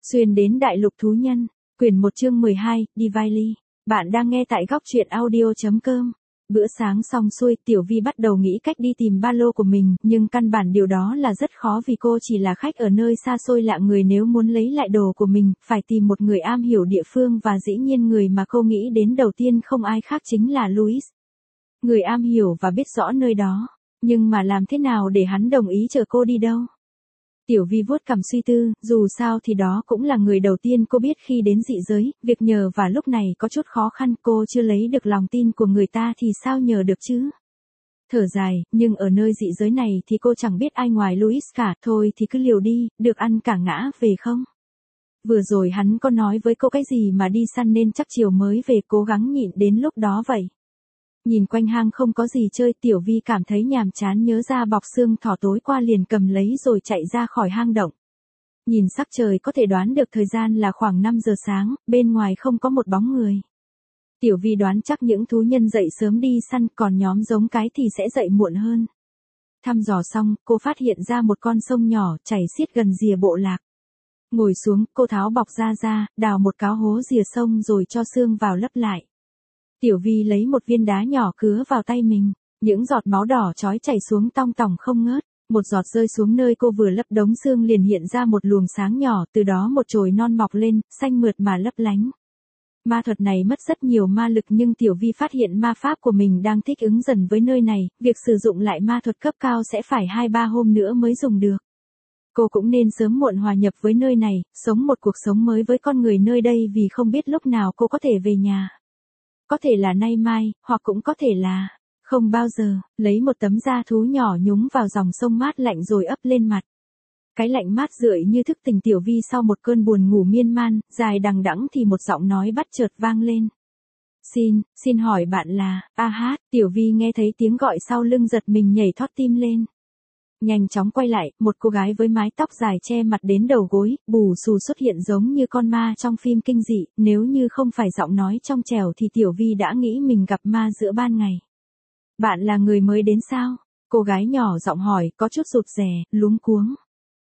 Xuyên đến đại lục thú nhân, quyển 1 chương 12, Divinely. Bạn đang nghe tại góc truyện audio.com. Bữa sáng xong xuôi, Tiểu Vi bắt đầu nghĩ cách đi tìm ba lô của mình, nhưng căn bản điều đó là rất khó vì cô chỉ là khách ở nơi xa xôi lạ người, nếu muốn lấy lại đồ của mình, phải tìm một người am hiểu địa phương và dĩ nhiên người mà cô nghĩ đến đầu tiên không ai khác chính là Louis. Người am hiểu và biết rõ nơi đó, nhưng mà làm thế nào để hắn đồng ý chở cô đi đâu? Tiểu Vi vuốt cằm suy tư, dù sao thì đó cũng là người đầu tiên cô biết khi đến dị giới, việc nhờ và lúc này có chút khó khăn, cô chưa lấy được lòng tin của người ta thì sao nhờ được chứ? Thở dài, nhưng ở nơi dị giới này thì cô chẳng biết ai ngoài Louis cả, thôi thì cứ liều đi, được ăn cả ngã về không? Vừa rồi hắn có nói với cô cái gì mà đi săn nên chắc chiều mới về, cố gắng nhịn đến lúc đó vậy. Nhìn quanh hang không có gì chơi, Tiểu Vi cảm thấy nhàm chán, nhớ ra bọc xương thỏ tối qua liền cầm lấy rồi chạy ra khỏi hang động. Nhìn sắc trời có thể đoán được thời gian là khoảng 5 giờ sáng, bên ngoài không có một bóng người. Tiểu Vi đoán chắc những thú nhân dậy sớm đi săn, còn nhóm giống cái thì sẽ dậy muộn hơn. Thăm dò xong, cô phát hiện ra một con sông nhỏ chảy xiết gần rìa bộ lạc. Ngồi xuống, cô tháo bọc ra, đào một cái hố rìa sông rồi cho xương vào lấp lại. Tiểu Vi lấy một viên đá nhỏ cứa vào tay mình, những giọt máu đỏ chói chảy xuống tong tỏng không ngớt, một giọt rơi xuống nơi cô vừa lấp đống xương liền hiện ra một luồng sáng nhỏ, từ đó một chồi non mọc lên, xanh mượt mà lấp lánh. Ma thuật này mất rất nhiều ma lực nhưng Tiểu Vi phát hiện ma pháp của mình đang thích ứng dần với nơi này, việc sử dụng lại ma thuật cấp cao sẽ phải 2-3 hôm nữa mới dùng được. Cô cũng nên sớm muộn hòa nhập với nơi này, sống một cuộc sống mới với con người nơi đây vì không biết lúc nào cô có thể về nhà. Có thể là nay mai, hoặc cũng có thể là không bao giờ. Lấy một tấm da thú nhỏ nhúng vào dòng sông mát lạnh rồi ấp lên mặt. Cái lạnh mát rượi như thức tỉnh Tiểu Vi sau một cơn buồn ngủ miên man, dài đằng đẵng thì một giọng nói bắt chợt vang lên. Xin hỏi bạn là, Tiểu Vi nghe thấy tiếng gọi sau lưng giật mình nhảy thót tim lên. Nhanh chóng quay lại, một cô gái với mái tóc dài che mặt đến đầu gối, bù xù xuất hiện giống như con ma trong phim kinh dị, nếu như không phải giọng nói trong trẻo thì Tiểu Vi đã nghĩ mình gặp ma giữa ban ngày. Bạn là người mới đến sao? Cô gái nhỏ giọng hỏi, có chút rụt rè, luống cuống.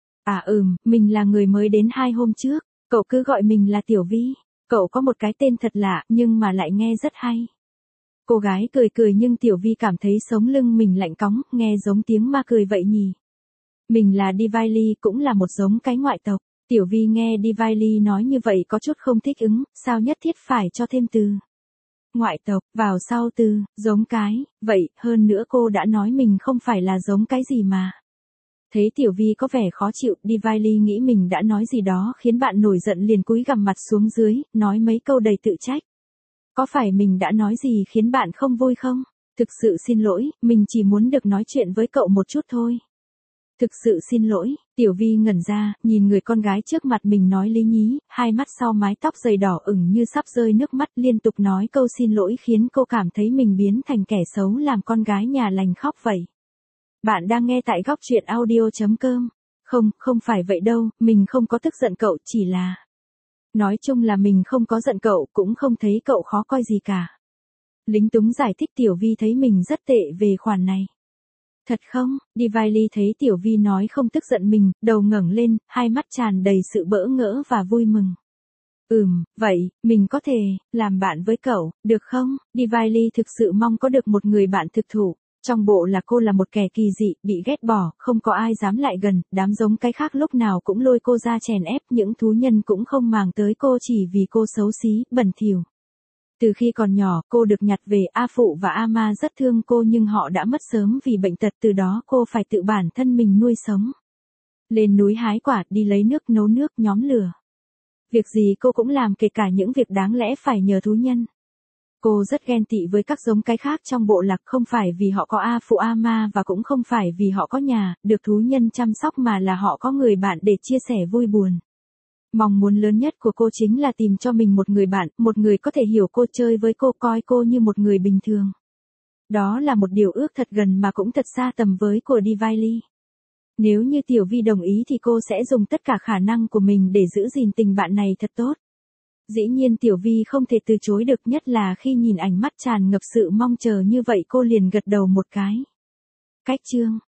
Mình là người mới đến 2 hôm trước, cậu cứ gọi mình là Tiểu Vi, cậu có một cái tên thật lạ nhưng mà lại nghe rất hay. Cô gái cười nhưng Tiểu Vi cảm thấy sống lưng mình lạnh cóng, nghe giống tiếng ma cười vậy nhỉ. Mình là Divinely, cũng là một giống cái ngoại tộc. Tiểu Vi nghe Divinely nói như vậy có chút không thích ứng, sao nhất thiết phải cho thêm từ ngoại tộc vào sau từ giống cái, vậy hơn nữa cô đã nói mình không phải là giống cái gì mà. Thấy Tiểu Vi có vẻ khó chịu, Divinely nghĩ mình đã nói gì đó khiến bạn nổi giận liền cúi gằm mặt xuống dưới, nói mấy câu đầy tự trách. Có phải mình đã nói gì khiến bạn không vui không? Thực sự xin lỗi, mình chỉ muốn được nói chuyện với cậu một chút thôi. Thực sự xin lỗi, Tiểu Vi ngẩn ra, nhìn người con gái trước mặt mình nói lý nhí, hai mắt sau mái tóc dày đỏ ửng như sắp rơi nước mắt, liên tục nói câu xin lỗi khiến cô cảm thấy mình biến thành kẻ xấu làm con gái nhà lành khóc vậy. Bạn đang nghe tại góc truyện audio.com. Không phải vậy đâu, mình không có tức giận cậu, chỉ là... Nói chung là mình không có giận cậu, cũng không thấy cậu khó coi gì cả. Lính túng giải thích. Tiểu Vi thấy mình rất tệ về khoản này. Thật không? Divinely thấy Tiểu Vi nói không tức giận mình, đầu ngẩng lên, hai mắt tràn đầy sự bỡ ngỡ và vui mừng. Vậy, mình có thể làm bạn với cậu, được không? Divinely thực sự mong có được một người bạn thực thụ. Trong bộ là cô là một kẻ kỳ dị, bị ghét bỏ, không có ai dám lại gần, đám giống cái khác lúc nào cũng lôi cô ra chèn ép, những thú nhân cũng không màng tới cô chỉ vì cô xấu xí, bẩn thỉu. Từ khi còn nhỏ, cô được nhặt về, A Phụ và A Ma rất thương cô nhưng họ đã mất sớm vì bệnh tật, từ đó cô phải tự bản thân mình nuôi sống. Lên núi hái quả, đi lấy nước, nấu nước, nhóm lửa. Việc gì cô cũng làm, kể cả những việc đáng lẽ phải nhờ thú nhân. Cô rất ghen tị với các giống cái khác trong bộ lạc, không phải vì họ có A Phụ A Ma và cũng không phải vì họ có nhà, được thú nhân chăm sóc mà là họ có người bạn để chia sẻ vui buồn. Mong muốn lớn nhất của cô chính là tìm cho mình một người bạn, một người có thể hiểu cô, chơi với cô, coi cô như một người bình thường. Đó là một điều ước thật gần mà cũng thật xa tầm với của Divinely. Nếu như Tiểu Vi đồng ý thì cô sẽ dùng tất cả khả năng của mình để giữ gìn tình bạn này thật tốt. Dĩ nhiên Tiểu Vi không thể từ chối được, nhất là khi nhìn ánh mắt tràn ngập sự mong chờ như vậy, cô liền gật đầu một cái. Cách chương